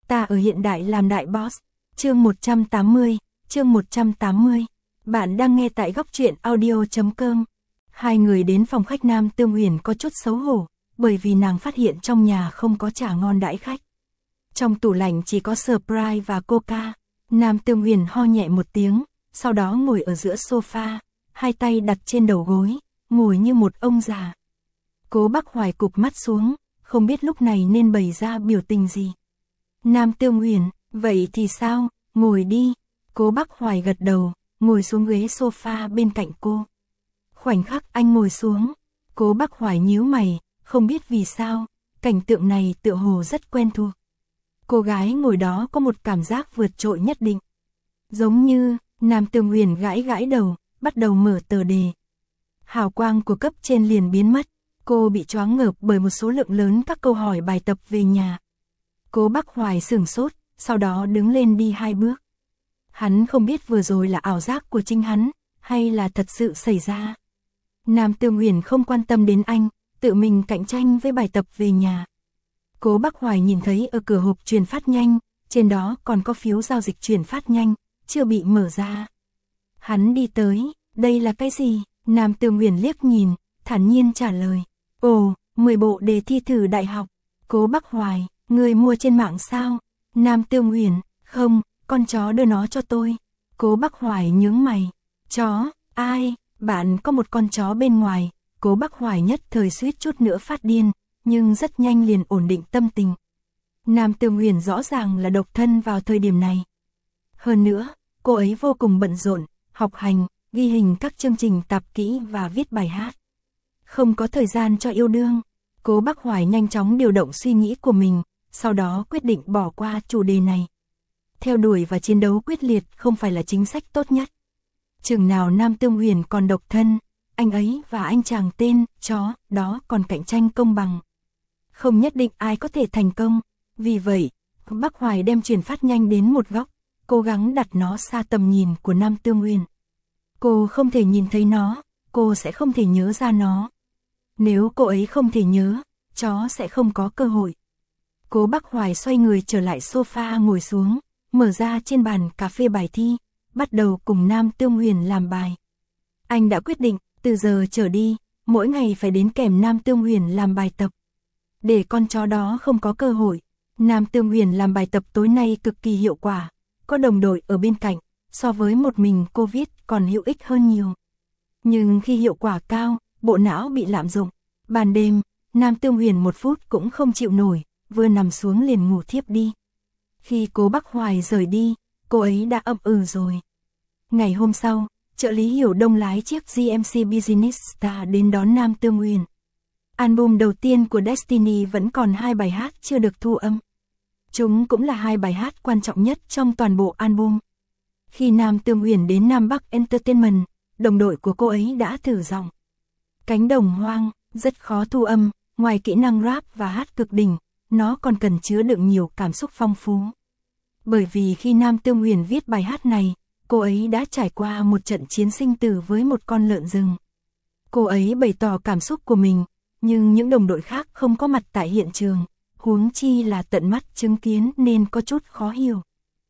Ta ở hiện đại làm đại boss. Chương 180, chương 180. Bạn đang nghe tại góc truyện audio.com. Hai người đến phòng khách Nam Tương Huyền có chút xấu hổ, bởi vì nàng phát hiện trong nhà không có trà ngon đãi khách. Trong tủ lạnh chỉ có Sprite và Coca. Nam Tương Huyền ho nhẹ một tiếng, sau đó ngồi ở giữa sofa, hai tay đặt trên đầu gối, ngồi như một ông già. Cố Bắc Hoài cụp mắt xuống, không biết lúc này nên bày ra biểu tình gì. Nam Tương Huyền, vậy thì sao, ngồi đi. Cố Bắc Hoài gật đầu, ngồi xuống ghế sofa bên cạnh cô. Khoảnh khắc anh ngồi xuống, Cố Bắc Hoài nhíu mày, không biết vì sao, cảnh tượng này tựa hồ rất quen thuộc. Cô gái ngồi đó có một cảm giác vượt trội nhất định. Giống như, Nam Tương Huyền gãi gãi đầu, bắt đầu mở tờ đề. Hào quang của cấp trên liền biến mất, cô bị choáng ngợp bởi một số lượng lớn các câu hỏi bài tập về nhà. Cố Bắc Hoài sửng sốt, sau đó đứng lên đi 2 bước. Hắn không biết vừa rồi là ảo giác của chính hắn, hay là thật sự xảy ra. Nam Tương Huyền không quan tâm đến anh, tự mình cạnh tranh với bài tập về nhà. Cố Bắc Hoài nhìn thấy ở cửa hộp truyền phát nhanh, trên đó còn có phiếu giao dịch truyền phát nhanh, chưa bị mở ra. Hắn đi tới, đây là cái gì? Nam Tương Huyền liếc nhìn, thản nhiên trả lời. Ồ, 10 bộ đề thi thử đại học. Cố Bắc Hoài, người mua trên mạng sao? Nam Tương Huyền, không, con chó đưa nó cho tôi. Cố Bắc Hoài nhướng mày. Chó, ai? Bạn có một con chó bên ngoài. Cố Bắc Hoài nhất thời suýt chút nữa phát điên, nhưng rất nhanh liền ổn định tâm tình. Nam Tương Huyền rõ ràng là độc thân vào thời điểm này. Hơn nữa, cô ấy vô cùng bận rộn, học hành, ghi hình các chương trình tạp kỹ và viết bài hát. Không có thời gian cho yêu đương. Cố Bắc Hoài nhanh chóng điều động suy nghĩ của mình, sau đó quyết định bỏ qua chủ đề này. Theo đuổi và chiến đấu quyết liệt không phải là chính sách tốt nhất. Chừng nào Nam Tương Huyền còn độc thân, anh ấy và anh chàng tên chó đó còn cạnh tranh công bằng. Không nhất định ai có thể thành công, vì vậy, Bắc Hoài đem truyền phát nhanh đến một góc, cố gắng đặt nó xa tầm nhìn của Nam Tương Huyền. Cô không thể nhìn thấy nó, cô sẽ không thể nhớ ra nó. Nếu cô ấy không thể nhớ, chó sẽ không có cơ hội. Cố Bắc Hoài xoay người trở lại sofa ngồi xuống, mở ra trên bàn cà phê bài thi, bắt đầu cùng Nam Tương Huyền làm bài. Anh đã quyết định, từ giờ trở đi, mỗi ngày phải đến kèm Nam Tương Huyền làm bài tập. Để con chó đó không có cơ hội, Nam Tương Huyền làm bài tập tối nay cực kỳ hiệu quả, có đồng đội ở bên cạnh, so với một mình cô viết còn hữu ích hơn nhiều. Nhưng khi hiệu quả cao, bộ não bị lạm dụng. Ban đêm, Nam Tương Huyền 1 phút cũng không chịu nổi, vừa nằm xuống liền ngủ thiếp đi. Khi Cố Bắc Hoài rời đi, cô ấy đã ậm ừ rồi. Ngày hôm sau, trợ lý Hiểu Đông lái chiếc GMC Business Star đến đón Nam Tương Huyền. Album đầu tiên của Destiny vẫn còn 2 bài hát chưa được thu âm. Chúng cũng là 2 bài hát quan trọng nhất trong toàn bộ album. Khi Nam Tương Huyền đến Nam Bắc Entertainment, đồng đội của cô ấy đã thử giọng. Cánh đồng hoang, rất khó thu âm, ngoài kỹ năng rap và hát cực đỉnh, nó còn cần chứa đựng nhiều cảm xúc phong phú. Bởi vì khi Nam Tương Huyền viết bài hát này, cô ấy đã trải qua một trận chiến sinh tử với một con lợn rừng. Cô ấy bày tỏ cảm xúc của mình, nhưng những đồng đội khác không có mặt tại hiện trường, huống chi là tận mắt chứng kiến nên có chút khó hiểu.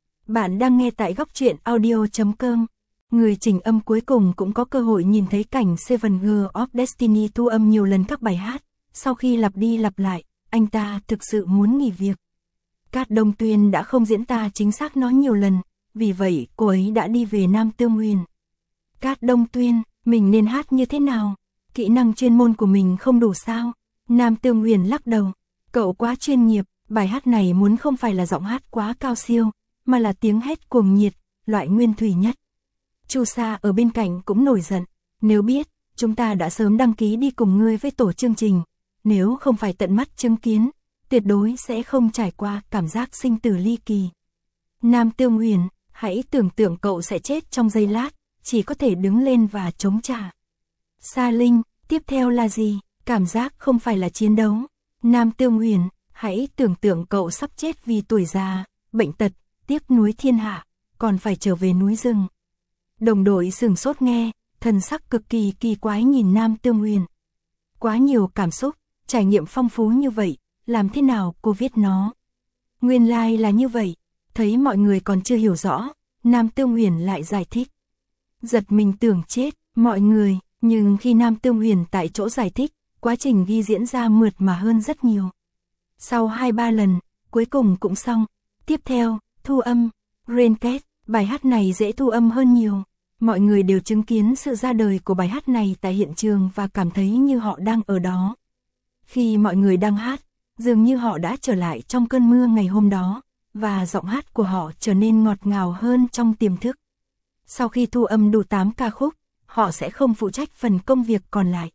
Bạn đang nghe tại góc truyện audio.com. Người chỉnh âm cuối cùng cũng có cơ hội nhìn thấy cảnh Seven Girls of Destiny thu âm nhiều lần các bài hát. Sau khi lặp đi lặp lại, anh ta thực sự muốn nghỉ việc. Cát Đông Tuyên đã không diễn tả chính xác nó nhiều lần, vì vậy cô ấy đã đi về Nam Tương Huyền. Cát Đông Tuyên, mình nên hát như thế nào? Kỹ năng chuyên môn của mình không đủ sao? Nam Tương Huyền lắc đầu. Cậu quá chuyên nghiệp, bài hát này muốn không phải là giọng hát quá cao siêu, mà là tiếng hét cuồng nhiệt, loại nguyên thủy nhất. Chu Sa ở bên cạnh cũng nổi giận. Nếu biết, chúng ta đã sớm đăng ký đi cùng ngươi với tổ chương trình. Nếu không phải tận mắt chứng kiến, tuyệt đối sẽ không trải qua cảm giác sinh tử ly kỳ. Nam Tương Huyền, hãy tưởng tượng cậu sẽ chết trong giây lát, chỉ có thể đứng lên và chống trả. Sa Linh, tiếp theo là gì? Cảm giác không phải là chiến đấu. Nam Tương Huyền, hãy tưởng tượng cậu sắp chết vì tuổi già, bệnh tật, tiếc nuối thiên hạ, còn phải trở về núi rừng. Đồng đội sửng sốt nghe, thần sắc cực kỳ kỳ quái nhìn Nam Tương Huyền. Quá nhiều cảm xúc, trải nghiệm phong phú như vậy, làm thế nào cô viết nó? Nguyên lai là như vậy. Thấy mọi người còn chưa hiểu rõ, Nam Tương Huyền lại giải thích. Giật mình tưởng chết, mọi người, nhưng khi Nam Tương Huyền tại chỗ giải thích, quá trình ghi diễn ra mượt mà hơn rất nhiều. Sau 2-3 lần, cuối cùng cũng xong. Tiếp theo, thu âm, Raincat, bài hát này dễ thu âm hơn nhiều. Mọi người đều chứng kiến sự ra đời của bài hát này tại hiện trường và cảm thấy như họ đang ở đó. Khi mọi người đang hát, dường như họ đã trở lại trong cơn mưa ngày hôm đó, và giọng hát của họ trở nên ngọt ngào hơn trong tiềm thức. Sau khi thu âm đủ 8 ca khúc, họ sẽ không phụ trách phần công việc còn lại.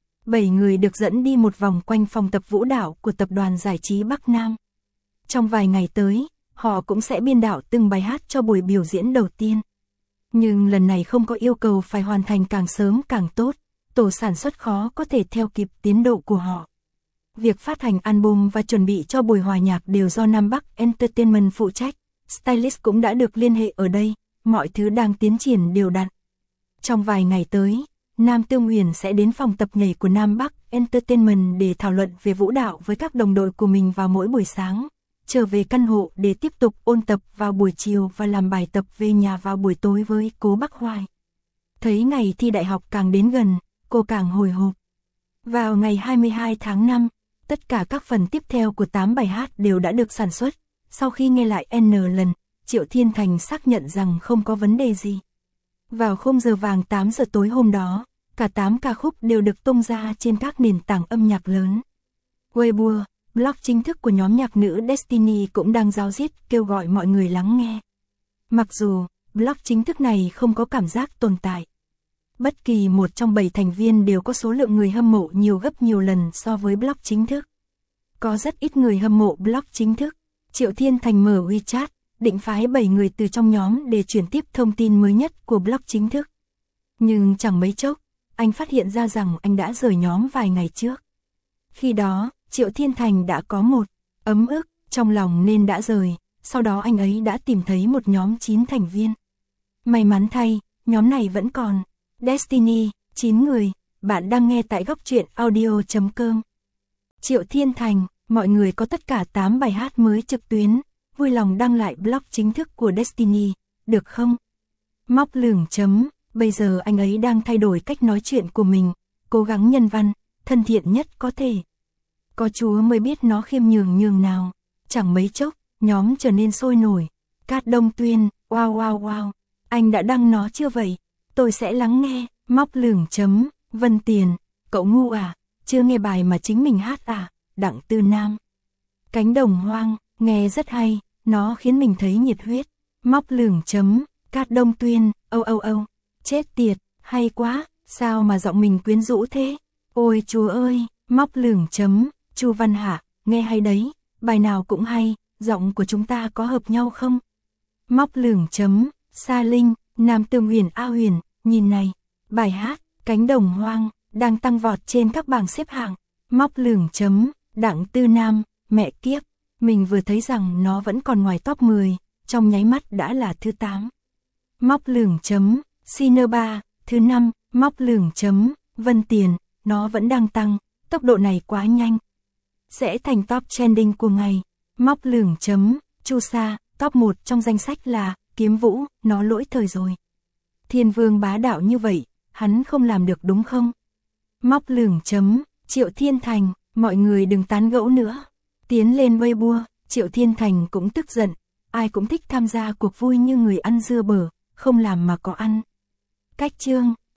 7 người được dẫn đi một vòng quanh phòng tập vũ đạo của tập đoàn giải trí Bắc Nam. Trong vài ngày tới, họ cũng sẽ biên đạo từng bài hát cho buổi biểu diễn đầu tiên. Nhưng lần này không có yêu cầu phải hoàn thành càng sớm càng tốt, tổ sản xuất khó có thể theo kịp tiến độ của họ. Việc phát hành album và chuẩn bị cho buổi hòa nhạc đều do Nam Bắc Entertainment phụ trách, stylist cũng đã được liên hệ ở đây, mọi thứ đang tiến triển đều đặn. Trong vài ngày tới, Nam Tương Huyền sẽ đến phòng tập nhảy của Nam Bắc Entertainment để thảo luận về vũ đạo với các đồng đội của mình vào mỗi buổi sáng, trở về căn hộ để tiếp tục ôn tập vào buổi chiều và làm bài tập về nhà vào buổi tối với Cố Bắc Hoài. Thấy ngày thi đại học càng đến gần, cô càng hồi hộp. Vào ngày 22 tháng 5, tất cả các phần tiếp theo của 8 bài hát đều đã được sản xuất. Sau khi nghe lại N lần, Triệu Thiên Thành xác nhận rằng không có vấn đề gì. Vào khung giờ vàng 8 giờ tối hôm đó, cả 8 ca khúc đều được tung ra trên các nền tảng âm nhạc lớn. Weibo, blog chính thức của nhóm nhạc nữ Destiny cũng đang rao riết kêu gọi mọi người lắng nghe. Mặc dù, blog chính thức này không có cảm giác tồn tại. Bất kỳ một trong 7 thành viên đều có số lượng người hâm mộ nhiều gấp nhiều lần so với blog chính thức. Có rất ít người hâm mộ blog chính thức. Triệu Thiên Thành mở WeChat, định phái 7 người từ trong nhóm để chuyển tiếp thông tin mới nhất của blog chính thức. Nhưng chẳng mấy chốc, anh phát hiện ra rằng anh đã rời nhóm vài ngày trước. Khi đó, Triệu Thiên Thành đã có một ấm ức trong lòng nên đã rời, sau đó anh ấy đã tìm thấy một nhóm 9 thành viên. May mắn thay, nhóm này vẫn còn. Destiny, 9 người, bạn đang nghe tại góc truyện audio.com. Triệu Thiên Thành, mọi người có tất cả 8 bài hát mới trực tuyến, vui lòng đăng lại blog chính thức của Destiny, được không? Móc lửng chấm, bây giờ anh ấy đang thay đổi cách nói chuyện của mình, cố gắng nhân văn, thân thiện nhất có thể. Có Chúa mới biết nó khiêm nhường nhường nào. Chẳng mấy chốc, nhóm trở nên sôi nổi. Cát Đông Tuyên, wow wow wow, anh đã đăng nó chưa vậy? Tôi sẽ lắng nghe. Móc lửng chấm, Vân Tiền, cậu ngu à, chưa nghe bài mà chính mình hát à? Đặng Tư Nam. Cánh đồng hoang, nghe rất hay, nó khiến mình thấy nhiệt huyết. Móc lửng chấm, Cát Đông Tuyên, âu, chết tiệt, hay quá, sao mà giọng mình quyến rũ thế? Ôi Chúa ơi, móc lửng chấm, Chu Văn Hạ, nghe hay đấy, bài nào cũng hay, giọng của chúng ta có hợp nhau không? Móc lửng chấm, Sa Linh, Nam Tương Huyền A Huyền, nhìn này, bài hát, Cánh đồng hoang, đang tăng vọt trên các bảng xếp hạng. Móc lửng chấm, Đặng Tư Nam, mẹ kiếp, mình vừa thấy rằng nó vẫn còn ngoài top 10, trong nháy mắt đã là thứ 8. Móc lửng chấm, Sinerba, thứ 5, móc lửng chấm, Vân Tiền, nó vẫn đang tăng, tốc độ này quá nhanh. Sẽ thành top trending của ngày. Móc lửng chấm, Chu Sa, top 1 trong danh sách là Kiếm Vũ, nó lỗi thời rồi. Thiên Vương bá đạo như vậy, hắn không làm được đúng không? Móc lửng chấm, Triệu Thiên Thành, mọi người đừng tán gẫu nữa. Tiến lên Weibo, Triệu Thiên Thành cũng tức giận, ai cũng thích tham gia cuộc vui như người ăn dưa bở, không làm mà có ăn. Cách chương,